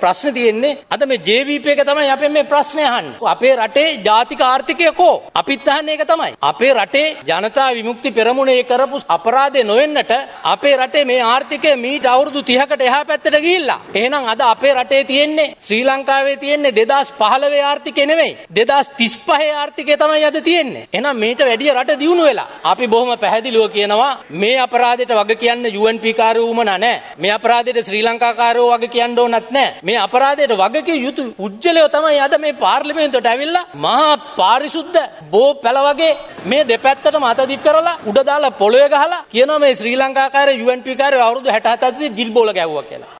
ප්‍රශ්නේ තියෙන්නේ අද මේ JVP එක තමයි අපේ මේ ප්‍රශ්නේ අහන්නේ. අපේ රටේ ජාතික ආර්ථිකය කෝ? අපිත් අහන්නේ ඒක තමයි. අපේ රටේ ජනතා විමුක්ති පෙරමුණේ කරපු අපරාධේ නොවෙන්නට අපේ රටේ මේ ආර්ථිකය මීට අවුරුදු 30කට එහා පැත්තට ගිහිල්ලා. එහෙනම් අද අපේ රටේ තියෙන්නේ ශ්‍රී ලංකාවේ තියෙන්නේ 2015 ආර්ථිකය නෙමෙයි 2035 ආර්ථිකය තමයි අද තියෙන්නේ. එහෙනම් මේට වැඩිය රට දියුණු වෙලා. අපි බොහොම පැහැදිලිව කියනවා මේ අපරාධයට වග කියන්න UNP කාරයෝ උමනා නැහැ. මේ අපරාධයට ශ්‍රී ලංකා කාරයෝ වග කියන්න ඕනත් නැහැ. මේ අපරාධයට වග කිය යුතු උජ්ජලයෝ තමයි අද මේ පාර්ලිමේන්තුවට ඇවිල්ලා මහා පාරිශුද්ධ බෝ පැල වගේ මේ දෙපැත්තටම අත දික් කරලා උඩ දාලා පොළොවේ ගහලා කියනවා මේ ශ්‍රී ලංකා කාරයෝ UNP කාරයෝ අවුරුදු 67 ජිල් බෝල ගැව්වා කියලා.